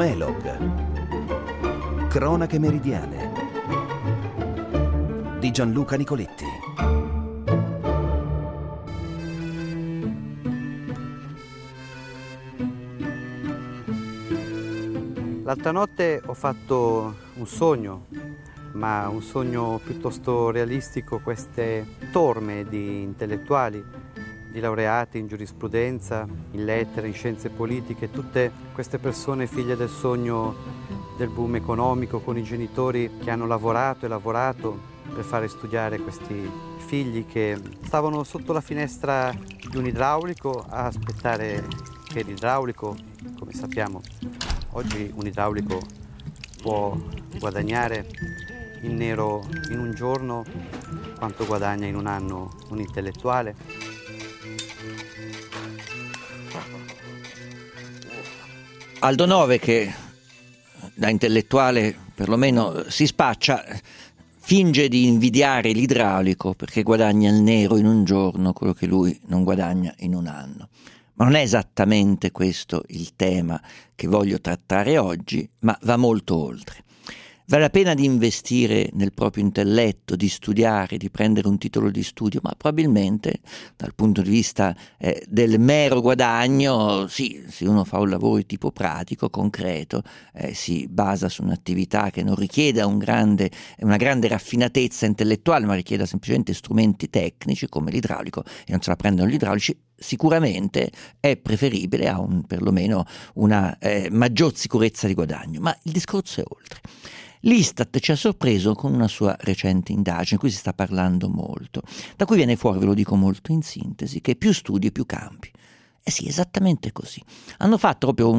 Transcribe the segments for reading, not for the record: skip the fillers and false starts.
Melog. Cronache meridiane di Gianluca Nicoletti. L'altra notte ho fatto un sogno, ma un sogno piuttosto realistico. Queste torme di intellettuali, di laureati in giurisprudenza, in lettere, in scienze politiche, tutte queste persone figlie del sogno del boom economico, con i genitori che hanno lavorato e lavorato per fare studiare questi figli, che stavano sotto la finestra di un idraulico a aspettare che l'idraulico, come sappiamo, oggi un idraulico può guadagnare in nero in un giorno quanto guadagna in un anno un intellettuale. Aldo Nove, che da intellettuale perlomeno si spaccia, finge di invidiare l'idraulico perché guadagna il nero in un giorno quello che lui non guadagna in un anno. Ma non è esattamente questo il tema che voglio trattare oggi, ma va molto oltre. Vale la pena di investire nel proprio intelletto, di studiare, di prendere un titolo di studio, ma probabilmente dal punto di vista del mero guadagno, sì, se uno fa un lavoro di tipo pratico, concreto, si basa su un'attività che non richieda una grande raffinatezza intellettuale, ma richieda semplicemente strumenti tecnici come l'idraulico, e non se la prendono gli idraulici, sicuramente è preferibile a perlomeno una maggior sicurezza di guadagno. Ma il discorso è oltre. L'Istat ci ha sorpreso con una sua recente indagine, di cui si sta parlando molto, da cui viene fuori, ve lo dico molto in sintesi, che più studi più cambi. Eh sì, esattamente così. Hanno fatto proprio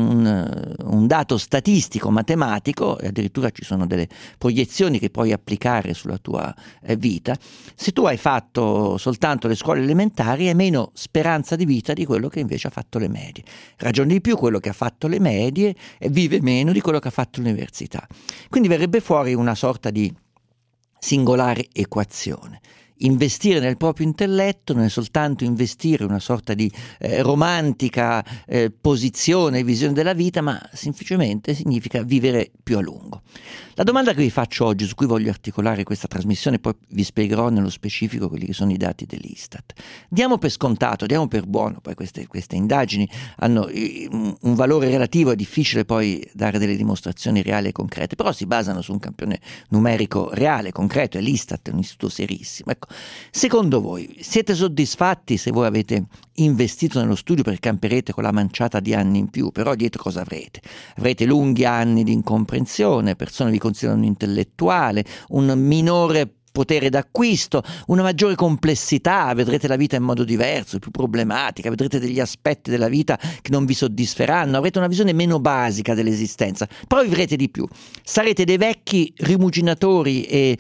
un dato statistico, matematico, e addirittura ci sono delle proiezioni che puoi applicare sulla tua vita. Se tu hai fatto soltanto le scuole elementari, hai meno speranza di vita di quello che invece ha fatto le medie. Ragione di più, quello che ha fatto le medie vive meno di quello che ha fatto l'università. Quindi verrebbe fuori una sorta di singolare equazione. Investire nel proprio intelletto non è soltanto investire in una sorta di romantica posizione, visione della vita, ma semplicemente significa vivere più a lungo. La domanda che vi faccio oggi, su cui voglio articolare questa trasmissione, poi vi spiegherò nello specifico quelli che sono i dati dell'Istat. Diamo per scontato, diamo per buono, poi queste indagini hanno un valore relativo, è difficile poi dare delle dimostrazioni reali e concrete, però si basano su un campione numerico reale, concreto, e l'Istat è un istituto serissimo. Ecco, secondo voi siete soddisfatti se voi avete investito nello studio, perché camperete con la manciata di anni in più, però dietro cosa avrete? Avrete lunghi anni di incomprensione, persone vi considerano intellettuale, un minore potere d'acquisto, una maggiore complessità, vedrete la vita in modo diverso, più problematica, vedrete degli aspetti della vita che non vi soddisferanno, avrete una visione meno basica dell'esistenza, però vivrete di più. Sarete dei vecchi rimuginatori e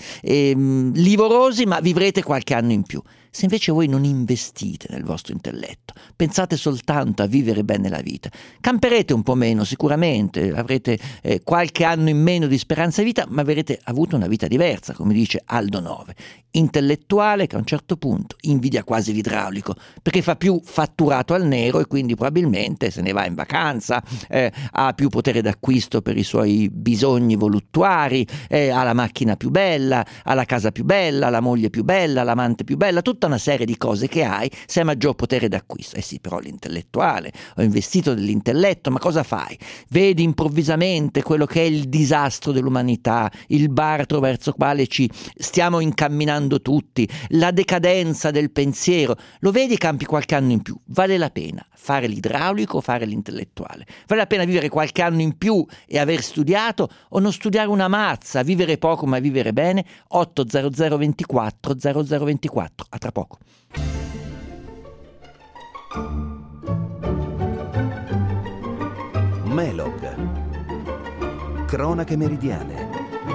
livorosi, ma vivrete qualche anno in più. Se invece voi non investite nel vostro intelletto, pensate soltanto a vivere bene la vita, camperete un po' meno sicuramente, avrete qualche anno in meno di speranza di vita, ma avrete avuto una vita diversa, come dice Aldo Nove, intellettuale che a un certo punto invidia quasi l'idraulico, perché fa più fatturato al nero e quindi probabilmente se ne va in vacanza, ha più potere d'acquisto per i suoi bisogni voluttuari, ha la macchina più bella, ha la casa più bella, la moglie più bella, l'amante più bella, tutta una serie di cose che hai se hai maggior potere d'acquisto. Sì, però l'intellettuale, ho investito nell'intelletto, ma cosa fai? Vedi improvvisamente quello che è il disastro dell'umanità, il baratro verso il quale ci stiamo incamminando tutti, la decadenza del pensiero, lo vedi e campi qualche anno in più. Vale la pena fare l'idraulico o fare l'intellettuale? Vale la pena vivere qualche anno in più e aver studiato, o non studiare una mazza, vivere poco ma vivere bene? 800 24 0024. A tra poco. Melog. Cronache meridiane.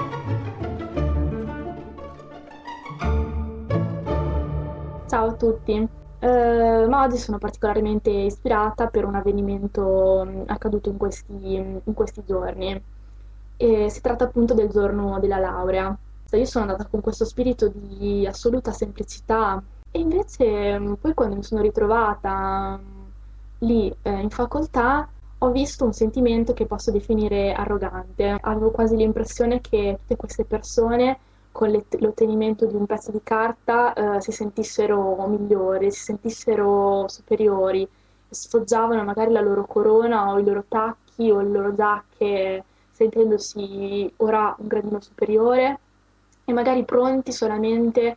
Ciao a tutti. Ma oggi sono particolarmente ispirata per un avvenimento accaduto in questi giorni. E si tratta appunto del giorno della laurea. Io sono andata con questo spirito di assoluta semplicità e invece poi quando mi sono ritrovata lì in facoltà ho visto un sentimento che posso definire arrogante. Avevo quasi l'impressione che tutte queste persone con l'ottenimento di un pezzo di carta si sentissero migliori, si sentissero superiori, sfoggiavano magari la loro corona o i loro tacchi o le loro giacche sentendosi ora un gradino superiore e magari pronti solamente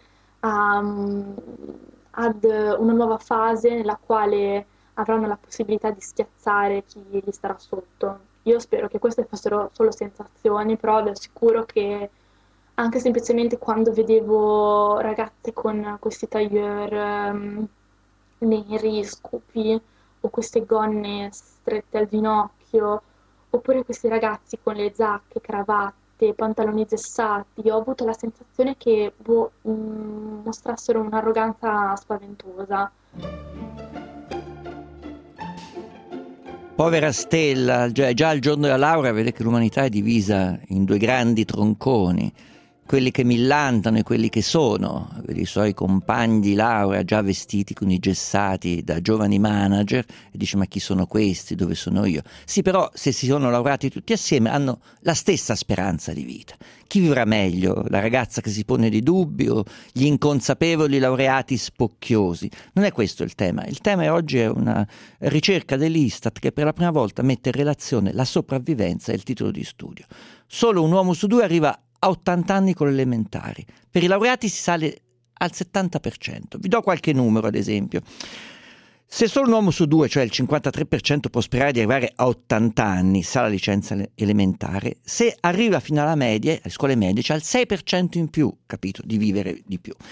ad una nuova fase nella quale avranno la possibilità di schiazzare chi gli starà sotto. Io spero che queste fossero solo sensazioni, però vi assicuro che anche semplicemente quando vedevo ragazze con questi tailleur neri, scupi, o queste gonne strette al ginocchio, oppure questi ragazzi con le giacche, cravatte, pantaloni gessati, ho avuto la sensazione che mostrassero un'arroganza spaventosa. Povera Stella, già al giorno della laurea vede che l'umanità è divisa in due grandi tronconi, quelli che millantano e quelli che sono, vedi i suoi compagni di laurea già vestiti con i gessati da giovani manager, e dice: ma chi sono questi, dove sono io? Sì, però se si sono laureati tutti assieme hanno la stessa speranza di vita. Chi vivrà meglio? La ragazza che si pone dei dubbi o gli inconsapevoli laureati spocchiosi? Non è questo il tema oggi è una ricerca dell'Istat che per la prima volta mette in relazione la sopravvivenza e il titolo di studio. Solo un uomo su due arriva a 80 anni con le elementari. Per i laureati si sale al 70%. Vi do qualche numero, ad esempio. Se solo un uomo su due, cioè il 53%, può sperare di arrivare a 80 anni, sa la licenza elementare, se arriva fino alla media, alle scuole medie, c'è il 6% in più, capito, di vivere di più.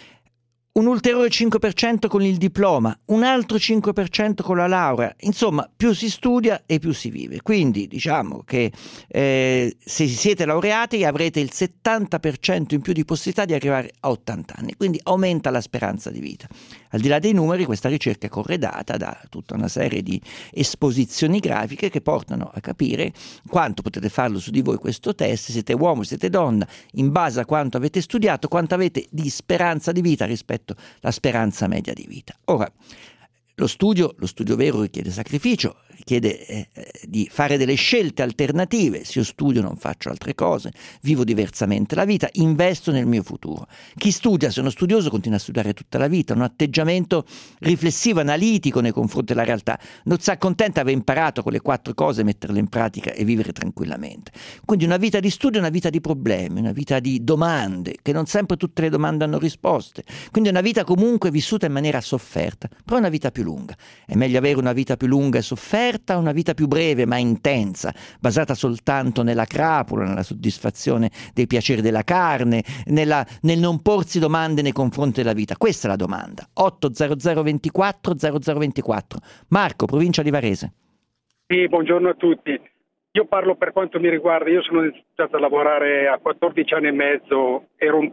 Un ulteriore 5% con il diploma, un altro 5% con la laurea. Insomma, più si studia e più si vive. Quindi diciamo che se siete laureati avrete il 70% in più di possibilità di arrivare a 80 anni. Quindi aumenta la speranza di vita. Al di là dei numeri, questa ricerca è corredata da tutta una serie di esposizioni grafiche che portano a capire quanto potete farlo su di voi questo test, se siete uomo, se siete donna, in base a quanto avete studiato, quanto avete di speranza di vita rispetto alla speranza media di vita. Ora, lo studio vero richiede sacrificio, richiede di fare delle scelte alternative. Se io studio non faccio altre cose, vivo diversamente la vita, investo nel mio futuro. Chi studia, se uno studioso, continua a studiare tutta la vita, un atteggiamento riflessivo, analitico nei confronti della realtà, non si accontenta di aver imparato quelle 4 cose, metterle in pratica e vivere tranquillamente. Quindi una vita di studio è una vita di problemi, una vita di domande, che non sempre tutte le domande hanno risposte, quindi è una vita comunque vissuta in maniera sofferta, però è una vita più lunga. È meglio avere una vita più lunga e sofferta o una vita più breve ma intensa, basata soltanto nella crapula, nella soddisfazione dei piaceri della carne, nel non porsi domande nei confronti della vita? Questa è la domanda. 800 24 0024. Marco, provincia di Varese. Sì, buongiorno a tutti. Io parlo per quanto mi riguarda, io sono iniziato a lavorare a 14 anni e mezzo,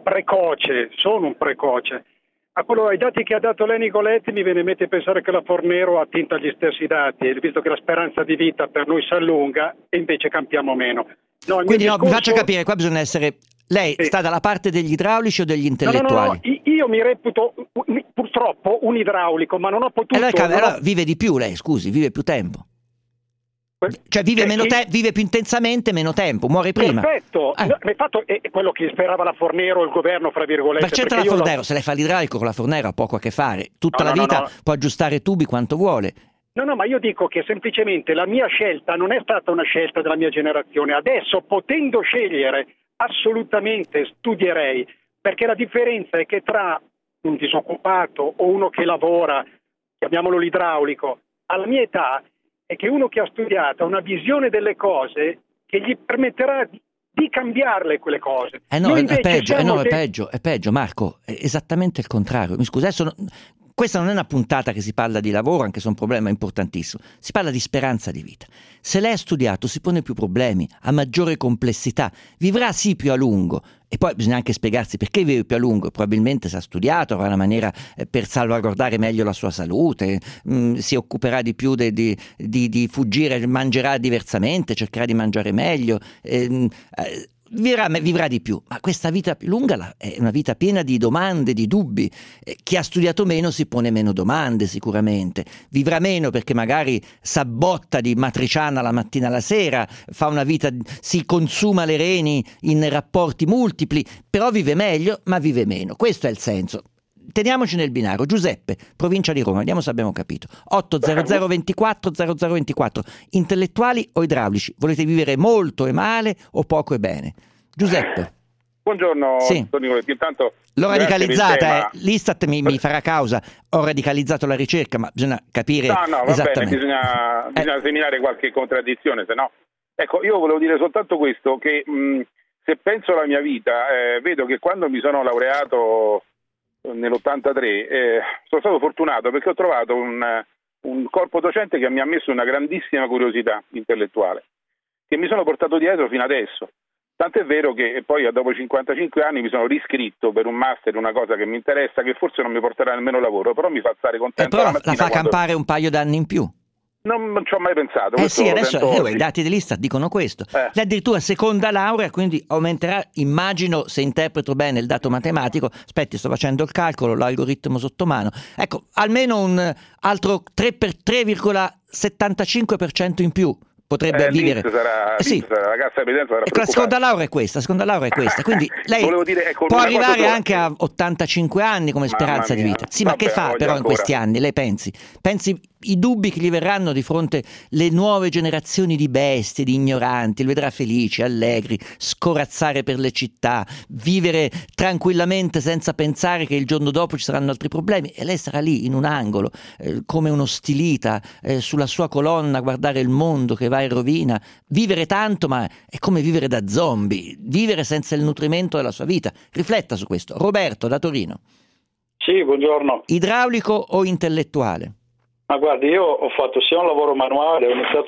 sono un precoce. Ai dati che ha dato lei Nicoletti mi viene in mente pensare che la Fornero ha attinto agli stessi dati, visto che la speranza di vita per noi si allunga e invece campiamo meno. Quindi mi faccia capire, qua bisogna essere... Lei sta dalla parte degli idraulici o degli intellettuali? No, io mi reputo purtroppo un idraulico, ma non ho potuto... Allora vive di più lei, scusi, vive più tempo. Cioè vive più intensamente, meno tempo, muore prima. Perfetto, è quello che sperava la Fornero, il governo, fra virgolette. Ma certo, la Fornero, se lei fa l'idraulico con la Fornero ha poco a che fare, tutta la vita può aggiustare tubi quanto vuole. No, ma io dico che semplicemente la mia scelta non è stata una scelta della mia generazione. Adesso, potendo scegliere, assolutamente studierei, perché la differenza è che tra un disoccupato o uno che lavora, chiamiamolo l'idraulico, alla mia età, è che uno che ha studiato ha una visione delle cose che gli permetterà di cambiarle quelle cose. È peggio, Marco, è esattamente il contrario. Mi scusi, adesso questa non è una puntata che si parla di lavoro, anche se è un problema importantissimo, si parla di speranza di vita. Se lei ha studiato si pone più problemi, ha maggiore complessità, vivrà sì più a lungo, e poi bisogna anche spiegarsi perché vive più a lungo. Probabilmente se ha studiato avrà una maniera per salvaguardare meglio la sua salute, si occuperà di più di fuggire, mangerà diversamente, cercherà di mangiare meglio, vivrà di più, ma questa vita più lunga è una vita piena di domande, di dubbi. Chi ha studiato meno si pone meno domande sicuramente, vivrà meno perché magari s'abbotta di matriciana la mattina alla sera, fa una vita, si consuma le reni in rapporti multipli, però vive meglio ma vive meno, questo è il senso. Teniamoci nel binario. Giuseppe, provincia di Roma, vediamo se abbiamo capito. 800 24 0024. Intellettuali o idraulici? Volete vivere molto e male o poco e bene? Giuseppe. Buongiorno, sì. Nicoletti. Intanto l'ho radicalizzata, l'Istat mi farà causa. Ho radicalizzato la ricerca, ma bisogna capire esattamente. Bisogna seminare qualche contraddizione, se no. Ecco, io volevo dire soltanto questo, che se penso alla mia vita, vedo che quando mi sono laureato nell'83 sono stato fortunato perché ho trovato un corpo docente che mi ha messo una grandissima curiosità intellettuale che mi sono portato dietro fino adesso, tant'è vero che poi dopo 55 anni mi sono riscritto per un master, una cosa che mi interessa, che forse non mi porterà nemmeno lavoro, però mi fa stare contento. Però la fa campare un paio d'anni in più. Non ci ho mai pensato. Sì, adesso i dati dell'Istat dicono questo. Lei addirittura seconda laurea, quindi aumenterà, immagino, se interpreto bene il dato matematico, aspetti, sto facendo il calcolo, l'algoritmo sotto mano. Ecco, almeno un altro 3,75% in più potrebbe vivere. Sarà, la cassa di previdenza sarà la seconda laurea è questa, quindi lei può arrivare anche a 85 anni come speranza di vita. Sì, ma che fa però in questi anni? Lei pensi i dubbi che gli verranno di fronte le nuove generazioni di bestie, di ignoranti, li vedrà felici, allegri, scorazzare per le città, vivere tranquillamente senza pensare che il giorno dopo ci saranno altri problemi, e lei sarà lì in un angolo come uno stilita sulla sua colonna a guardare il mondo che va in rovina. Vivere tanto, ma è come vivere da zombie, vivere senza il nutrimento della sua vita. Rifletta su questo. Roberto da Torino. Sì, buongiorno. Idraulico o intellettuale? Ma guardi, io ho fatto sia un lavoro manuale,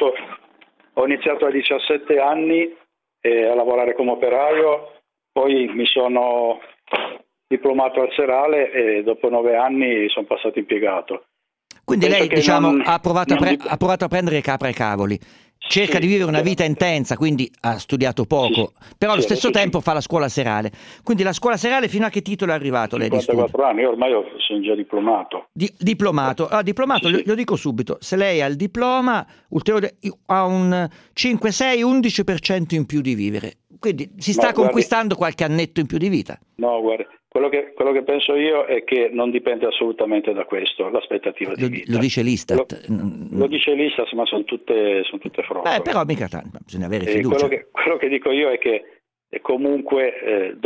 ho iniziato a 17 anni a lavorare come operaio, poi mi sono diplomato al serale e dopo 9 anni sono passato impiegato. Quindi lei, ha provato a prendere capra e cavoli. Cerca di vivere una vita intensa, quindi ha studiato poco, però allo stesso tempo fa la scuola serale. Quindi la scuola serale fino a che titolo è arrivato lei? 54 anni, io ormai sono già diplomato. Diplomato, sì. Lo dico subito, se lei ha il diploma ha un 5, 6, 11% in più di vivere, quindi si sta conquistando qualche annetto in più di vita. No, guarda, quello che penso io è che non dipende assolutamente da questo, l'aspettativa di vita. Lo dice l'Istat. Lo dice l'Istat, ma sono tutte frontole. Però mica tanto, bisogna avere fiducia. Quello che dico io è che comunque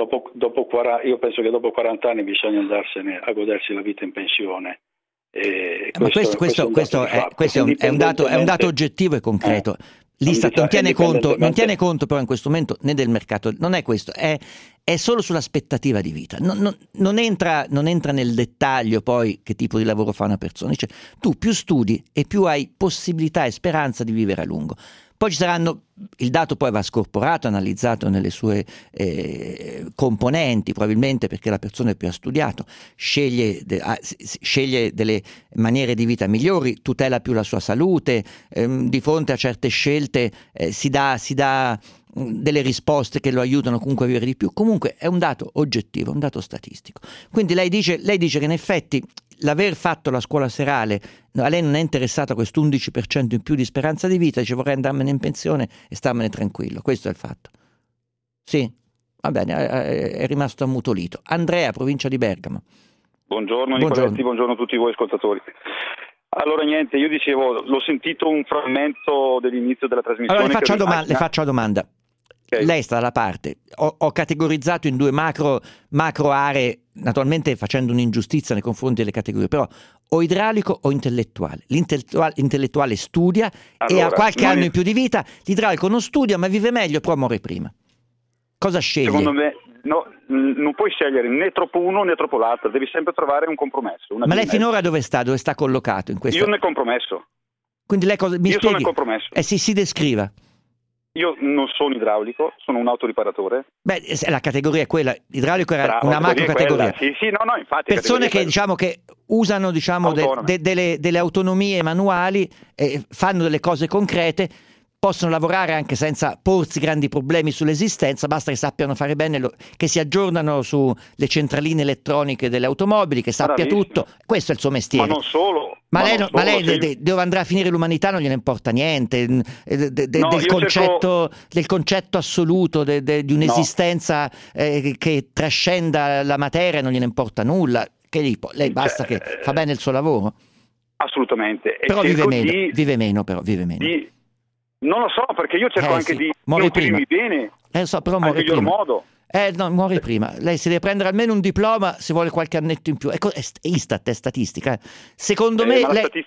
io penso che dopo 40 anni bisogna andarsene a godersi la vita in pensione. Ma questo è un dato oggettivo e concreto. L'Istat non tiene conto però in questo momento né del mercato, non è questo, è solo sull'aspettativa di vita, non entra nel dettaglio poi che tipo di lavoro fa una persona. Dice, tu più studi e più hai possibilità e speranza di vivere a lungo. Poi ci saranno, il dato poi va scorporato, analizzato nelle sue componenti, probabilmente perché la persona più ha studiato, sceglie delle maniere di vita migliori, tutela più la sua salute, di fronte a certe scelte si dà delle risposte che lo aiutano comunque a vivere di più. Comunque è un dato oggettivo, un dato statistico. Quindi lei dice che in effetti l'aver fatto la scuola serale, a lei non è interessato a questo 11% in più di speranza di vita, dice vorrei andarmene in pensione e starmene tranquillo, questo è il fatto. Sì, va bene, è rimasto ammutolito. Andrea, provincia di Bergamo. Buongiorno Nicoletti, buongiorno a tutti voi ascoltatori. Allora niente, io dicevo, l'ho sentito un frammento dell'inizio della trasmissione. Allora le faccio la domanda. Okay. Lei sta dalla parte, ho categorizzato in due macro aree, naturalmente facendo un'ingiustizia nei confronti delle categorie, però o idraulico o intellettuale. L'intellettuale studia e ha qualche anno in più di vita, l'idraulico non studia ma vive meglio, però muore prima. Cosa sceglie? Secondo me non puoi scegliere né troppo uno né troppo l'altro, devi sempre trovare un compromesso. Ma lei finora dove sta collocato in questo? Io nel compromesso. Quindi lei mi spieghi? Sono nel compromesso. Si descriva. Io non sono idraulico, sono un autoriparatore. Beh, la categoria è quella, l'idraulico era una macro categoria. Sì, no, infatti. Persone che usano delle autonomie manuali, fanno delle cose concrete, possono lavorare anche senza porsi grandi problemi sull'esistenza, basta che sappiano fare bene, che si aggiornano sulle centraline elettroniche delle automobili, che sappia tutto. Questo è il suo mestiere. Ma non solo. Ma lei dove andrà a finire l'umanità non gliene importa niente del concetto assoluto di un'esistenza che trascenda la materia, non gliene importa nulla. Lei basta che fa bene il suo lavoro. Assolutamente. Però vive meno. Non lo so, perché io cerco anche di nutrirmi bene, però al miglior modo. Muore prima. Lei si deve prendere almeno un diploma se vuole qualche annetto in più. È Istat, è statistica. Secondo me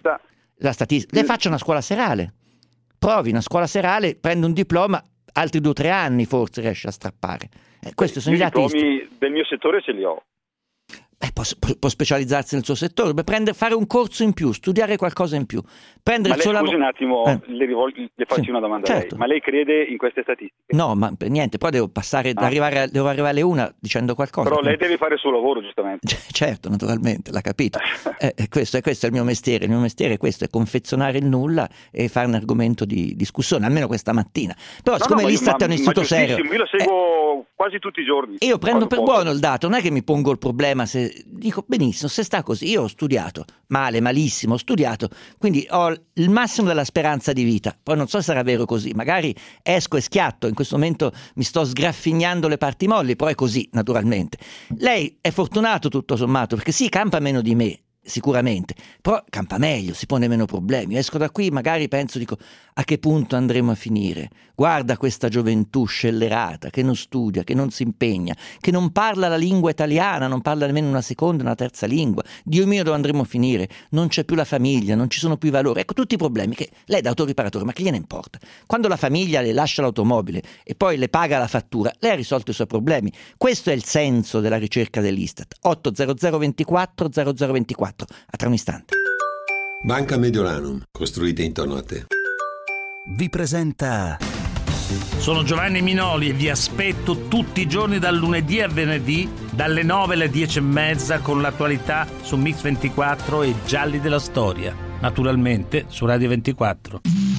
lei faccia una scuola serale. Provi una scuola serale, prende un diploma, altri 2 o 3 anni forse riesce a strappare. Questi sono i dati. I diplomi del mio settore ce li ho. Può specializzarsi nel suo settore, fare un corso in più, studiare qualcosa in più, prendere il suo lavoro. Scusi un attimo, le faccio una domanda a lei. Ma lei crede in queste statistiche? No, ma per niente, poi devo arrivare alle 1 dicendo qualcosa. Però lei deve fare il suo lavoro, giustamente. Certo, naturalmente, l'ha capito. Questo è il mio mestiere. Il mio mestiere è questo, è confezionare il nulla e fare un argomento di discussione, almeno questa mattina. Però siccome l'Istat è un istituto serio, io lo seguo quasi tutti i giorni. Io prendo per buono il dato, non è che mi pongo il problema se dico benissimo, se sta così. Io ho studiato malissimo, ho studiato, quindi ho il massimo della speranza di vita. Poi non so se sarà vero così, magari esco e schiatto, in questo momento mi sto sgraffignando le parti molli, però è così naturalmente. Lei è fortunato tutto sommato, perché sì, campa meno di me, sicuramente, però campa meglio, si pone meno problemi. Esco da qui, magari dico a che punto andremo a finire. Guarda questa gioventù scellerata che non studia, che non si impegna, che non parla la lingua italiana, non parla nemmeno una seconda, una terza lingua. Dio mio, dove andremo a finire? Non c'è più la famiglia, non ci sono più i valori. Ecco tutti i problemi che lei da autoriparatore, ma che gliene importa? Quando la famiglia le lascia l'automobile e poi le paga la fattura, lei ha risolto i suoi problemi. Questo è il senso della ricerca dell'Istat. 800 24 0024. A tra un istante. Banca Mediolanum, costruite intorno a te. Vi presenta. Sono Giovanni Minoli e vi aspetto tutti i giorni dal lunedì a venerdì dalle 9 alle 10:30 con l'attualità su Mix 24 e Gialli della Storia, naturalmente su Radio 24.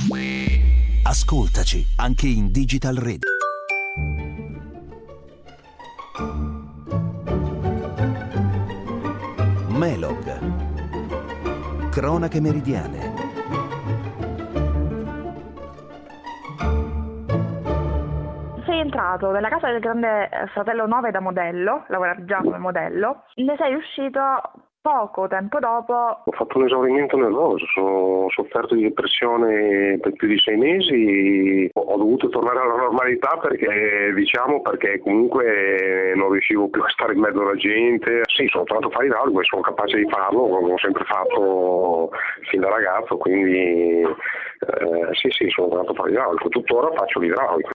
Ascoltaci anche in Digital Radio. Melog. Cronache meridiane. Sei entrato nella casa del grande fratello 9 da modello, lavoravi già come modello, ne sei uscito poco tempo dopo. Ho fatto un esaurimento nervoso, ho sofferto di depressione per più di 6 mesi, ho dovuto tornare alla normalità perché comunque non riuscivo più a stare in mezzo alla gente. Sì, sono tornato a fare idraulico e sono capace di farlo, l'ho sempre fatto fin da ragazzo, quindi sì, sono tornato a fare idraulico, tuttora faccio l'idraulico.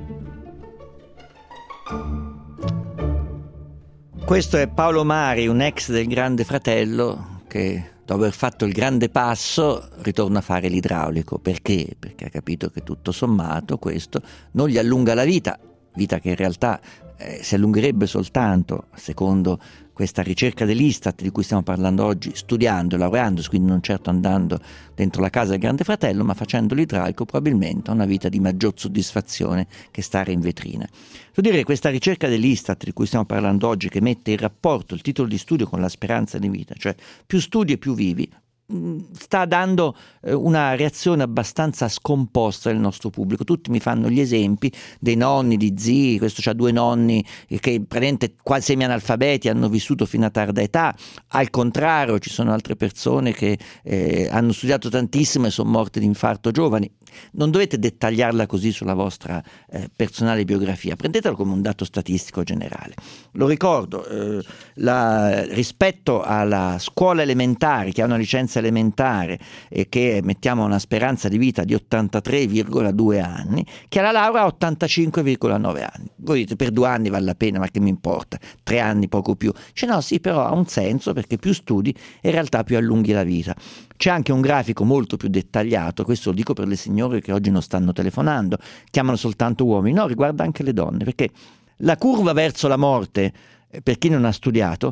Questo è Paolo Mari, un ex del Grande Fratello che dopo aver fatto il grande passo ritorna a fare l'idraulico. Perché? Perché ha capito che tutto sommato questo non gli allunga la vita che in realtà si allungherebbe soltanto, secondo questa ricerca dell'Istat di cui stiamo parlando oggi, studiando, laureandosi, quindi non certo andando dentro la casa del Grande Fratello, ma facendo l'idraulico, probabilmente ha una vita di maggior soddisfazione che stare in vetrina. Devo dire che questa ricerca dell'Istat di cui stiamo parlando oggi, che mette in rapporto il titolo di studio con la speranza di vita, cioè più studi e più vivi, sta dando una reazione abbastanza scomposta del nostro pubblico. Tutti mi fanno gli esempi dei nonni, di zii. Questo c'ha 2 nonni che praticamente quasi semi-analfabeti, hanno vissuto fino a tarda età. Al contrario, ci sono altre persone che hanno studiato tantissimo e sono morte di infarto giovani. Non dovete dettagliarla così sulla vostra personale biografia, prendetelo come un dato statistico generale. Lo ricordo, rispetto alla scuola elementare, che ha una licenza elementare e che mettiamo una speranza di vita di 83,2 anni, che alla laurea 85,9 anni. Voi dite per 2 anni vale la pena, ma che mi importa, 3 anni poco più. No, sì, però ha un senso, perché più studi in realtà più allunghi la vita. C'è anche un grafico molto più dettagliato, questo lo dico per le signore che oggi non stanno telefonando, chiamano soltanto uomini, no, riguarda anche le donne, perché la curva verso la morte, per chi non ha studiato,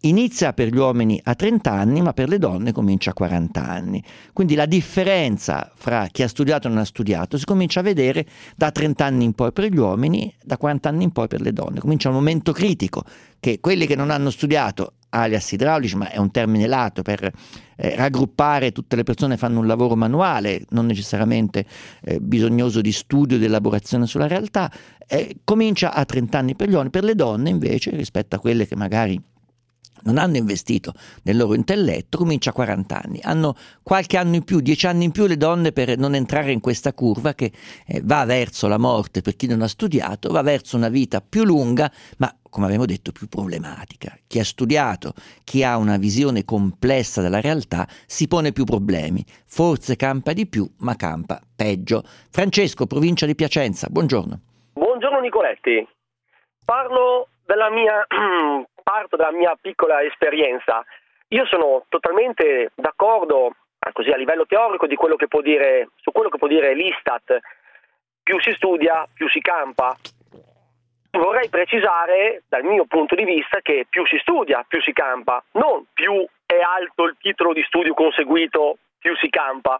inizia per gli uomini a 30 anni, ma per le donne comincia a 40 anni. Quindi la differenza fra chi ha studiato e non ha studiato si comincia a vedere da 30 anni in poi per gli uomini, da 40 anni in poi per le donne. Comincia un momento critico che quelli che non hanno studiato, alias idraulici, ma è un termine lato per raggruppare tutte le persone che fanno un lavoro manuale, non necessariamente bisognoso di studio e di elaborazione sulla realtà, comincia a 30 anni per gli uomini. Per le donne invece, rispetto a quelle che magari non hanno investito nel loro intelletto, comincia a 40 anni. Hanno qualche anno in più, 10 anni in più le donne per non entrare in questa curva che va verso la morte per chi non ha studiato, va verso una vita più lunga, ma come abbiamo detto più problematica. Chi ha studiato, chi ha una visione complessa della realtà, si pone più problemi. Forse campa di più, ma campa peggio. Francesco, provincia di Piacenza, buongiorno. Buongiorno Nicoletti. Parlo della mia parte della mia piccola esperienza. Io sono totalmente d'accordo, così a livello teorico, di quello che può dire, su quello che può dire l'Istat. Più si studia, più si campa. Vorrei precisare, dal mio punto di vista, che più si studia, più si campa. Non più è alto il titolo di studio conseguito, più si campa.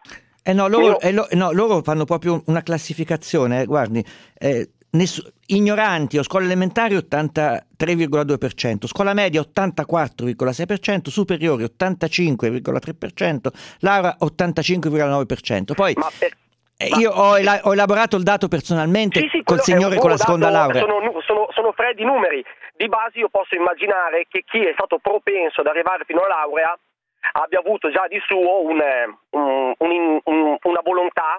Loro fanno proprio una classificazione, guardi. Ignoranti o scuola elementare 83,2%, scuola media 84,6%, superiori 85,3%, laurea 85,9%. Poi io ho elaborato il dato personalmente col signore con la seconda laurea. Sono freddi numeri. Di base io posso immaginare che chi è stato propenso ad arrivare fino alla laurea abbia avuto già di suo una volontà,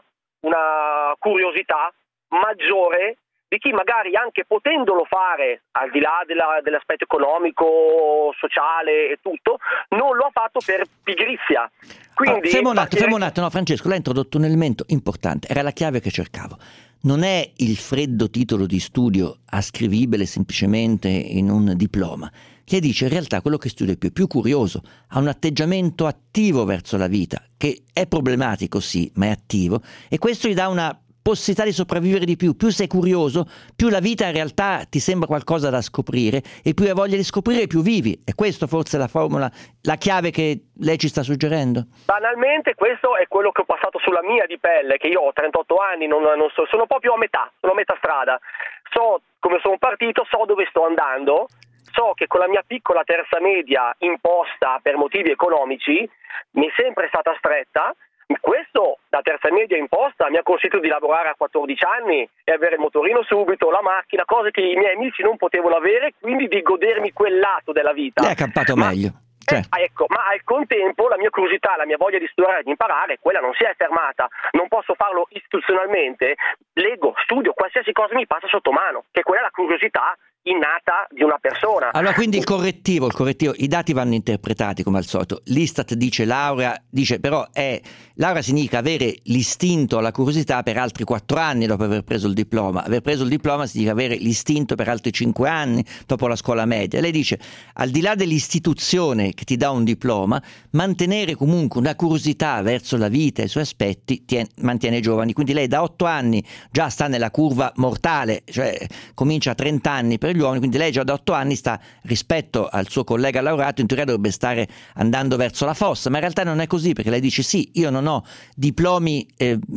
una curiosità maggiore di chi magari, anche potendolo fare al di là dell'aspetto economico, sociale e tutto, non lo ha fatto per pigrizia. Quindi fermo un attimo, no, Francesco, l'ha introdotto un elemento importante, era la chiave che cercavo. Non è il freddo titolo di studio ascrivibile semplicemente in un diploma. Lei dice in realtà quello che studia è più curioso, ha un atteggiamento attivo verso la vita, che è problematico sì, ma è attivo, e questo gli dà una possibilità di sopravvivere di più. Più sei curioso, più la vita in realtà ti sembra qualcosa da scoprire, e più hai voglia di scoprire, più vivi. E questo forse è la formula, la chiave che lei ci sta suggerendo? Banalmente questo è quello che ho passato sulla mia di pelle, che io ho 38 anni, non so, sono proprio a metà strada. So come sono partito, so dove sto andando, so che con la mia piccola terza media imposta per motivi economici mi è sempre stata stretta. Questo da terza media imposta mi ha consentito di lavorare a 14 anni e avere il motorino subito, la macchina, cose che i miei amici non potevano avere, quindi di godermi quel lato della vita. Lei ha campato meglio. Ecco, ma al contempo la mia curiosità, la mia voglia di studiare e di imparare, quella non si è fermata. Non posso farlo istituzionalmente, leggo, studio, qualsiasi cosa mi passa sotto mano, che quella è la curiosità innata di una persona. Allora, quindi il correttivo, i dati vanno interpretati come al solito. L'Istat dice laurea, però laurea significa avere l'istinto, la curiosità per altri 4 anni dopo aver preso il diploma. Aver preso il diploma significa avere l'istinto per altri 5 anni dopo la scuola media. Lei dice, al di là dell'istituzione che ti dà un diploma, mantenere comunque una curiosità verso la vita e i suoi aspetti mantiene i giovani. Quindi lei da 8 anni già sta nella curva mortale, cioè comincia a 30 anni per gli uomini, quindi lei già da 8 anni sta, rispetto al suo collega laureato, in teoria dovrebbe stare andando verso la fossa, ma in realtà non è così, perché lei dice sì, io non ho diplomi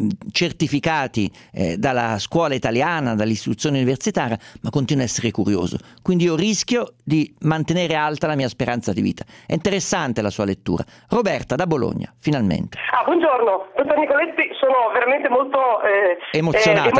certificati dalla scuola italiana, dall'istruzione universitaria, ma continuo a essere curioso, quindi io rischio di mantenere alta la mia speranza di vita. È interessante la sua lettura. Roberta da Bologna, finalmente. Buongiorno, dottor Nicoletti, sono veramente molto emozionata.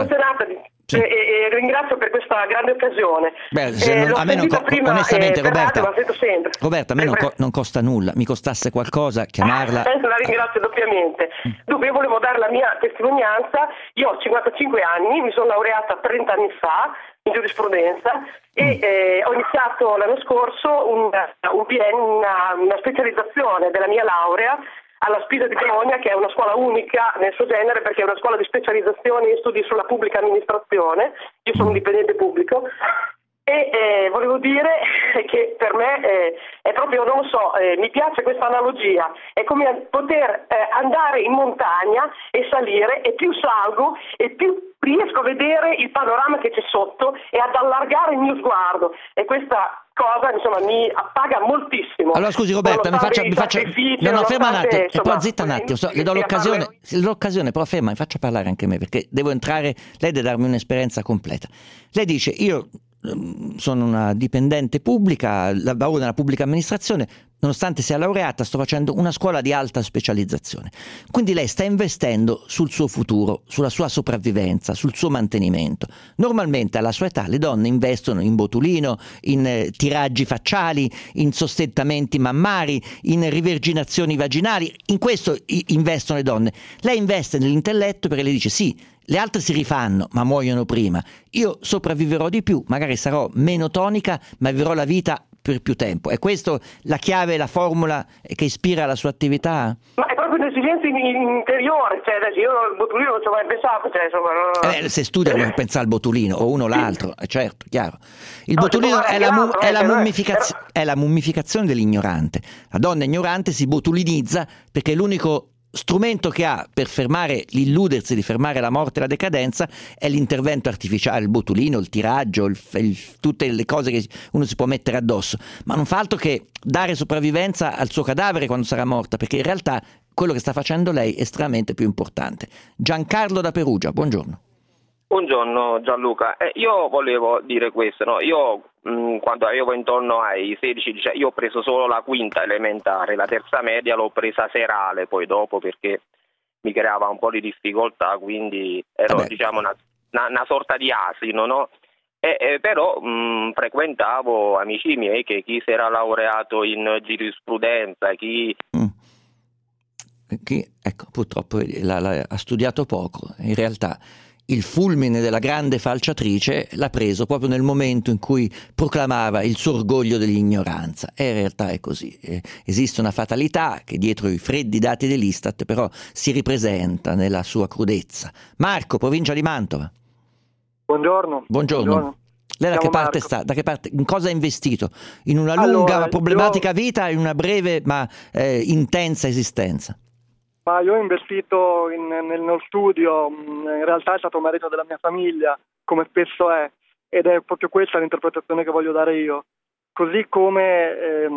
E ringrazio per questa grande occasione. A me onestamente, Roberta, a me non costa nulla. Mi costasse qualcosa chiamarla. La ringrazio doppiamente. Dunque, io volevo dare la mia testimonianza. Io ho 55 anni, mi sono laureata 30 anni fa in giurisprudenza e ho iniziato l'anno scorso una specializzazione della mia laurea alla Spisa di Bologna, che è una scuola unica nel suo genere, perché è una scuola di specializzazione in studi sulla pubblica amministrazione. Io sono un dipendente pubblico e volevo dire che per me è proprio, non lo so, mi piace questa analogia, è come poter andare in montagna e salire, e più salgo e più riesco a vedere il panorama che c'è sotto e ad allargare il mio sguardo, e questa cosa insomma mi appaga moltissimo. Allora scusi Roberta, mi faccia no, ferma un attimo, e poi zitta un attimo, le do l'occasione, però ferma, mi faccia parlare anche me, perché devo entrare, lei deve darmi un'esperienza completa. Lei dice: io sono una dipendente pubblica, lavoro nella pubblica amministrazione, nonostante sia laureata sto facendo una scuola di alta specializzazione. Quindi lei sta investendo sul suo futuro, sulla sua sopravvivenza, sul suo mantenimento. Normalmente alla sua età le donne investono in botulino, in tiraggi facciali, in sostentamenti mammari, in riverginazioni vaginali. In questo investono le donne. Lei investe nell'intelletto perché le dice: sì, le altre si rifanno, ma muoiono prima. Io sopravviverò di più, magari sarò meno tonica, ma vivrò la vita per più tempo. È questa la chiave, la formula che ispira la sua attività? Ma è proprio un'esigenza interiore, cioè io il botulino non ci ho mai pensato, cioè insomma... Se studia come pensa al botulino, o uno o l'altro, certo, chiaro. Il botulino è la mummificazione dell'ignorante. La donna ignorante si botulinizza perché è l'unico strumento che ha per fermare l'illudersi di fermare la morte e la decadenza è l'intervento artificiale, il botulino, il tiraggio, tutte le cose che uno si può mettere addosso, ma non fa altro che dare sopravvivenza al suo cadavere quando sarà morta, perché in realtà quello che sta facendo lei è estremamente più importante. Giancarlo da Perugia, buongiorno. Buongiorno Gianluca, io volevo dire questo, no? Io quando avevo intorno ai 16, io ho preso solo la quinta elementare, la terza media l'ho presa serale poi dopo perché mi creava un po' di difficoltà, quindi ero diciamo una sorta di asino, no? Però frequentavo amici miei che chi si era laureato in giurisprudenza, chi ecco, purtroppo ha studiato poco, in realtà il fulmine della grande falciatrice l'ha preso proprio nel momento in cui proclamava il suo orgoglio dell'ignoranza, e in realtà è così. Esiste una fatalità che dietro i freddi dati dell'Istat però si ripresenta nella sua crudezza. Marco, provincia di Mantova. Buongiorno. Lei da che parte sta? Da che parte? In cosa ha investito? In una lunga ma problematica vita, in una breve ma intensa esistenza? Ma io ho investito nello studio, in realtà è stato merito della mia famiglia, come spesso è, ed è proprio questa l'interpretazione che voglio dare io. Così come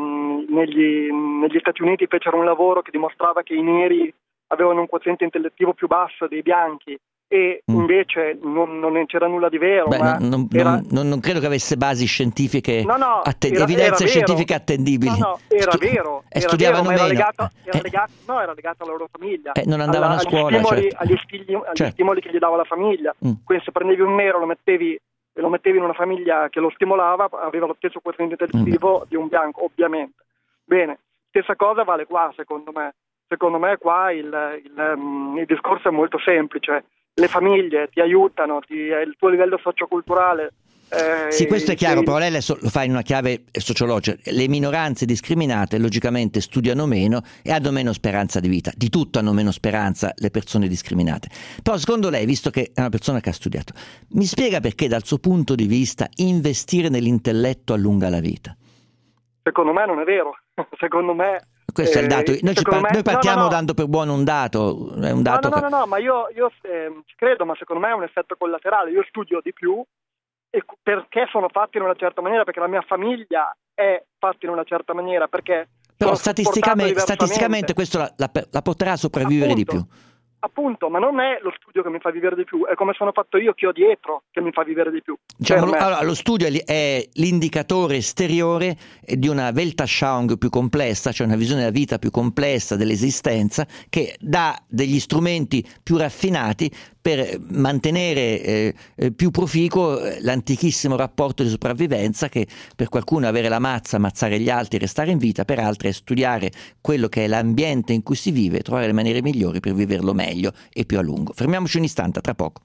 negli Stati Uniti fecero un lavoro che dimostrava che i neri avevano un quoziente intellettivo più basso dei bianchi, e invece non c'era nulla di vero. Non credo che avesse basi scientifiche, evidenze scientifiche attendibili. Era vero. Studiavano meno. Era legato alla loro famiglia. Non andavano a scuola. Agli stimoli che gli dava la famiglia. Quindi se prendevi un nero lo mettevi in una famiglia che lo stimolava, aveva lo stesso quoziente intellettivo di un bianco, ovviamente. Bene, stessa cosa vale qua, secondo me. Secondo me qua il discorso è molto semplice. Le famiglie ti aiutano, il tuo livello socioculturale. Sì, questo è chiaro, però lei adesso lo fa in una chiave sociologica. Le minoranze discriminate logicamente studiano meno e hanno meno speranza di vita. Di tutto hanno meno speranza le persone discriminate. Però secondo lei, visto che è una persona che ha studiato, mi spiega perché dal suo punto di vista investire nell'intelletto allunga la vita? Secondo me non è vero. Secondo me... Questo è il dato. Noi partiamo dando per buono un dato. È un dato no, ma io ci credo, ma secondo me è un effetto collaterale. Io studio di più perché sono fatti in una certa maniera, perché la mia famiglia è fatta in una certa maniera, perché però statisticamente questo la porterà a sopravvivere di più. Appunto, ma non è lo studio che mi fa vivere di più, è come sono fatto io, che ho dietro, che mi fa vivere di più. Allora, lo studio è l'indicatore esteriore di una Weltanschauung più complessa, cioè una visione della vita più complessa, dell'esistenza, che dà degli strumenti più raffinati per mantenere più proficuo l'antichissimo rapporto di sopravvivenza, che per qualcuno è avere la mazza, ammazzare gli altri, restare in vita, per altri è studiare quello che è l'ambiente in cui si vive e trovare le maniere migliori per viverlo meglio e più a lungo. Fermiamoci un istante, a tra poco.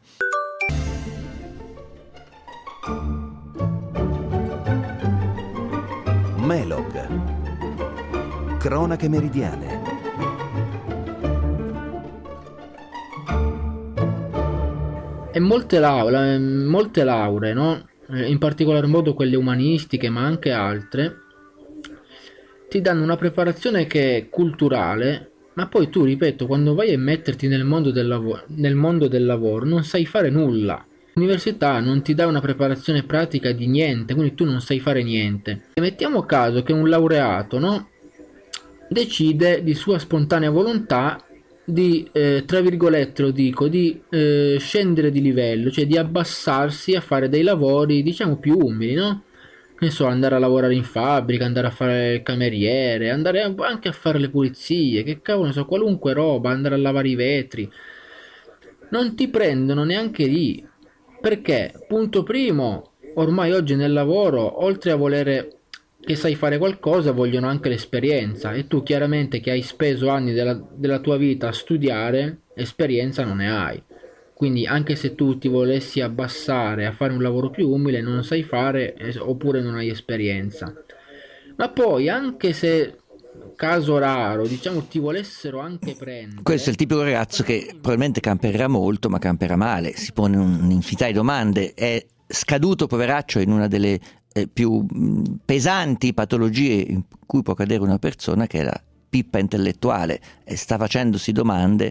Melog. Cronache meridiane. E molte lauree, no? In particolar modo quelle umanistiche, ma anche altre, ti danno una preparazione che è culturale, ma poi tu, ripeto, quando vai a metterti nel mondo del lavoro non sai fare nulla. L'università non ti dà una preparazione pratica di niente, quindi tu non sai fare niente. E mettiamo caso che un laureato, no, decide di sua spontanea volontà di, tra virgolette lo dico, di scendere di livello, cioè di abbassarsi a fare dei lavori, diciamo, più umili, no? Ne so, andare a lavorare in fabbrica, andare a fare il cameriere, andare anche a fare le pulizie, che cavolo ne so, qualunque roba, andare a lavare i vetri. Non ti prendono neanche lì, perché, punto primo, ormai oggi nel lavoro, oltre a volere che sai fare qualcosa, vogliono anche l'esperienza, e tu chiaramente che hai speso anni della tua vita a studiare, esperienza non ne hai. Quindi anche se tu ti volessi abbassare a fare un lavoro più umile, non sai fare, oppure non hai esperienza. Ma poi, anche se, caso raro, diciamo, ti volessero anche prendere... Questo è il tipico ragazzo che probabilmente camperà molto, ma camperà male, si pone un'infinità di domande, è scaduto, poveraccio, in una delle più pesanti patologie in cui può cadere una persona, che è la pippa intellettuale, e sta facendosi domande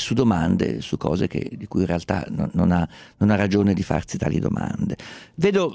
su cose di cui in realtà non ha ragione di farsi tali domande. Vedo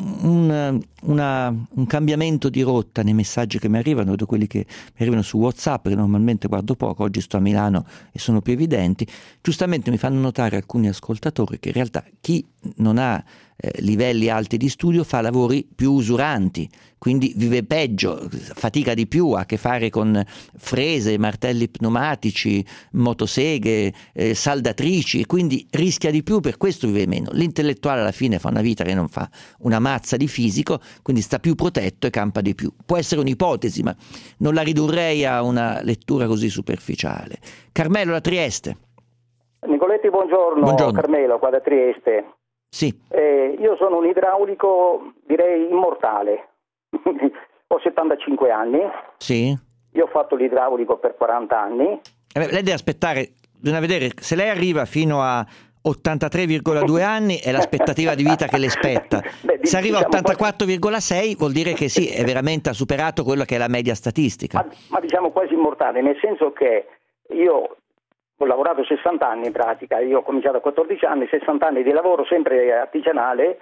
un cambiamento di rotta nei messaggi che mi arrivano, vedo quelli che mi arrivano su WhatsApp, che normalmente guardo poco, oggi sto a Milano e sono più evidenti. Giustamente mi fanno notare alcuni ascoltatori che in realtà chi non ha livelli alti di studio fa lavori più usuranti, quindi vive peggio, fatica di più, ha a che fare con frese, martelli pneumatici, motoseghe, saldatrici, e quindi rischia di più, per questo vive meno. L'intellettuale alla fine fa una vita che non fa una mazza di fisico, quindi sta più protetto e campa di più. Può essere un'ipotesi, ma non la ridurrei a una lettura così superficiale. Carmelo da Trieste. Nicoletti, buongiorno. Carmelo qua da Trieste. Sì. Io sono un idraulico, direi, immortale. Ho 75 anni. Sì. Io ho fatto l'idraulico per 40 anni. Lei deve aspettare, bisogna vedere se lei arriva fino a 83,2 anni è l'aspettativa di vita che le spetta. Se arriva a 84,6 vuol dire che sì, è veramente ha superato quello che è la media statistica. Ma diciamo quasi immortale, nel senso che io ho lavorato 60 anni in pratica, io ho cominciato a 14 anni, 60 anni di lavoro sempre artigianale,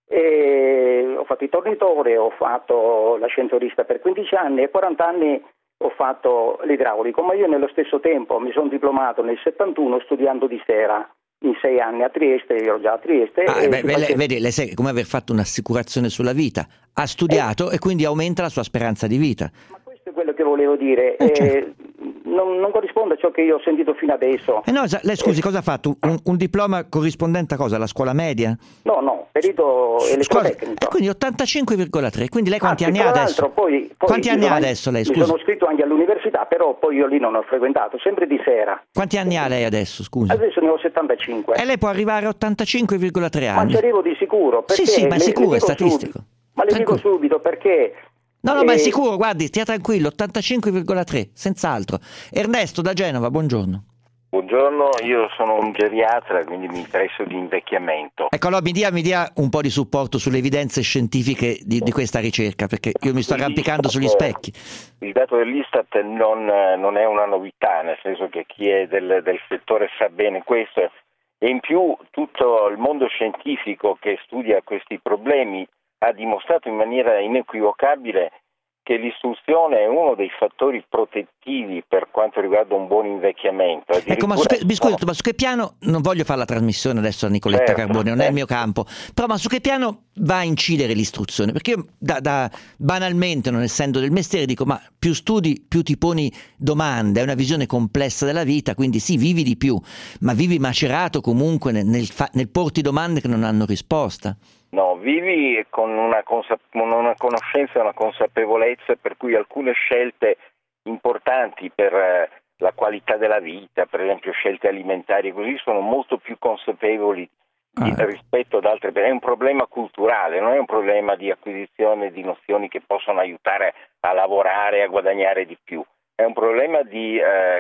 e ho fatto il tornitore, ho fatto l'ascensorista per 15 anni e 40 anni ho fatto l'idraulico, ma io nello stesso tempo mi sono diplomato nel 71 studiando di sera in 6 anni a Trieste, io ero già a Trieste. Vedi, lei sa come aver fatto un'assicurazione sulla vita, ha studiato e quindi aumenta la sua speranza di vita. Ma questo è quello che volevo dire. Certo. Non corrisponde a ciò che io ho sentito fino adesso. No, lei scusi, cosa ha fatto? Un diploma corrispondente a cosa? Alla scuola media? No, perito elettrotecnico. Quindi 85,3. Quindi lei quanti anni ha adesso? Poi quanti anni ha adesso lei, scusi? Mi sono iscritto anche all'università, però poi io lì non ho frequentato, sempre di sera. Quanti anni ha lei adesso, scusi? Adesso ne ho 75. E lei può arrivare a 85,3 anni? Ma ci arrivo di sicuro. Sì, ma è sicuro, è statistico. Ma le dico subito perché... No, ma è sicuro, guardi, stia tranquillo, 85,3, senz'altro. Ernesto da Genova, buongiorno. Buongiorno, io sono un geriatra, quindi mi interesso di invecchiamento. Ecco, allora mi dia un po' di supporto sulle evidenze scientifiche di questa ricerca, perché io mi sto arrampicando sugli specchi. Il dato dell'Istat non è una novità, nel senso che chi è del settore sa bene questo, e in più tutto il mondo scientifico che studia questi problemi ha dimostrato in maniera inequivocabile che l'istruzione è uno dei fattori protettivi per quanto riguarda un buon invecchiamento. Ecco, ma su che piano, non voglio fare la trasmissione adesso a Nicoletta Carbone, non è il mio campo, però ma su che piano va a incidere l'istruzione? Perché io banalmente, non essendo del mestiere, dico ma più studi, più ti poni domande, è una visione complessa della vita, quindi sì, vivi di più, ma vivi macerato comunque nel porti domande che non hanno risposta. No, vivi con una conoscenza e una consapevolezza per cui alcune scelte importanti per la qualità della vita, per esempio scelte alimentari, così sono molto più consapevoli rispetto ad altre. È un problema culturale, non è un problema di acquisizione di nozioni che possono aiutare a lavorare e a guadagnare di più, è un problema di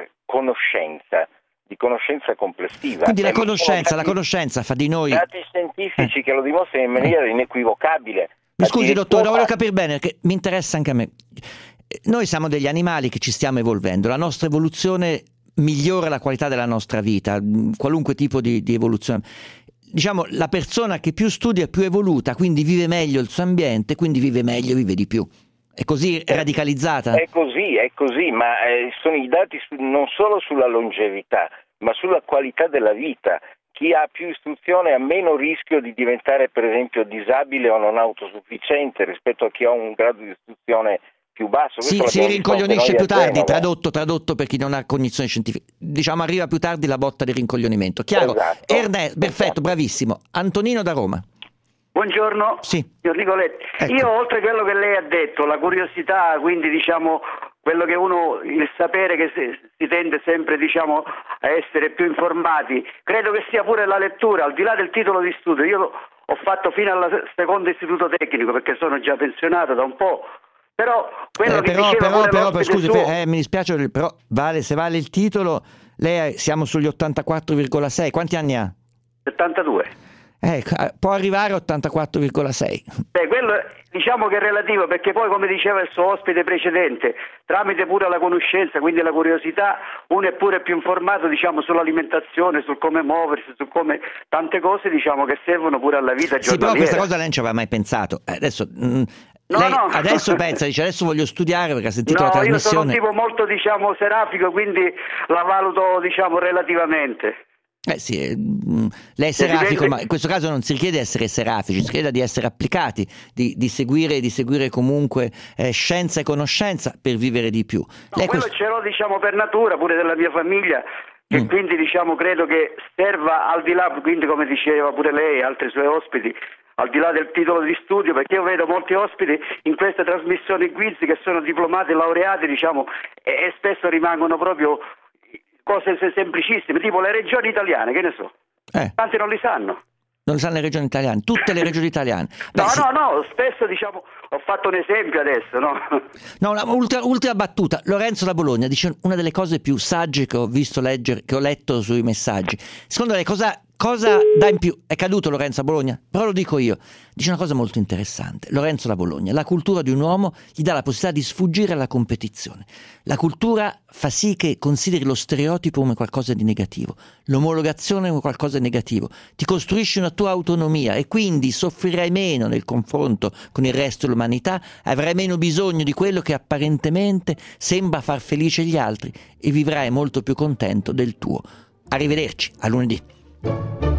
conoscenza complessiva. Quindi la conoscenza fa di noi dati scientifici che lo dimostrano in maniera inequivocabile. Mi scusi dottore, voglio capire bene, perché mi interessa anche a me. Noi siamo degli animali che ci stiamo evolvendo, la nostra evoluzione migliora la qualità della nostra vita, qualunque tipo di evoluzione. diciamo, la persona che più studia è più evoluta, quindi vive meglio il suo ambiente, quindi vive meglio, vive di più. È così radicalizzata? È così, ma sono i dati non solo sulla longevità, ma sulla qualità della vita. Chi ha più istruzione ha meno rischio di diventare, per esempio, disabile o non autosufficiente rispetto a chi ha un grado di istruzione più basso. Sì, si rincoglionisce più tardi, tradotto per chi non ha cognizioni scientifiche. Diciamo, arriva più tardi la botta di rincoglionimento. Chiaro? Esatto. Perfetto, bravissimo. Antonino da Roma. Buongiorno, signor Nicoletti. Ecco. Io, oltre a quello che lei ha detto, la curiosità, quindi diciamo quello che il sapere che si tende sempre, diciamo, a essere più informati, credo che sia pure la lettura, al di là del titolo di studio. Io ho fatto fino al secondo istituto tecnico perché sono già pensionato da un po'. Però quello che diceva scusi, mi dispiace, però se vale il titolo, siamo sugli 84,6. Quanti anni ha? 72. Può arrivare a 84,6. Quello diciamo che è relativo, perché poi, come diceva il suo ospite precedente, tramite pure la conoscenza, quindi la curiosità, uno è pure più informato, diciamo, sull'alimentazione, sul come muoversi, su come tante cose, diciamo, che servono pure alla vita giornaliera. Sì, però questa cosa lei non ci aveva mai pensato. Adesso pensa, dice adesso voglio studiare perché ha sentito la trasmissione. Io sono un tipo molto, diciamo, serafico, quindi la valuto, diciamo, relativamente. Lei è serafico, ma in questo caso non si richiede di essere serafici, si chiede di essere applicati, di seguire comunque scienza e conoscenza per vivere di più. Quello ce l'ho, diciamo, per natura, pure della mia famiglia, che quindi, diciamo, credo che serva al di là, quindi, come diceva pure lei e altri suoi ospiti, al di là del titolo di studio, perché io vedo molti ospiti in queste trasmissioni quiz che sono diplomati, laureati, diciamo, e spesso rimangono proprio cose semplicissime, tipo le regioni italiane, che ne so. Tanti non li sanno. Non le sanno le regioni italiane, tutte le regioni italiane. No, spesso, diciamo, ho fatto un esempio adesso, no? No, ultima battuta. Lorenzo da Bologna dice una delle cose più sagge che ho visto leggere, che ho letto sui messaggi. Secondo lei cosa dà in più? È caduto Lorenzo a Bologna? Però lo dico io. Dice una cosa molto interessante. Lorenzo da Bologna: la cultura di un uomo gli dà la possibilità di sfuggire alla competizione. La cultura fa sì che consideri lo stereotipo come qualcosa di negativo, l'omologazione come qualcosa di negativo. Ti costruisci una tua autonomia e quindi soffrirai meno nel confronto con il resto dell'umanità, avrai meno bisogno di quello che apparentemente sembra far felice gli altri e vivrai molto più contento del tuo. Arrivederci, a lunedì.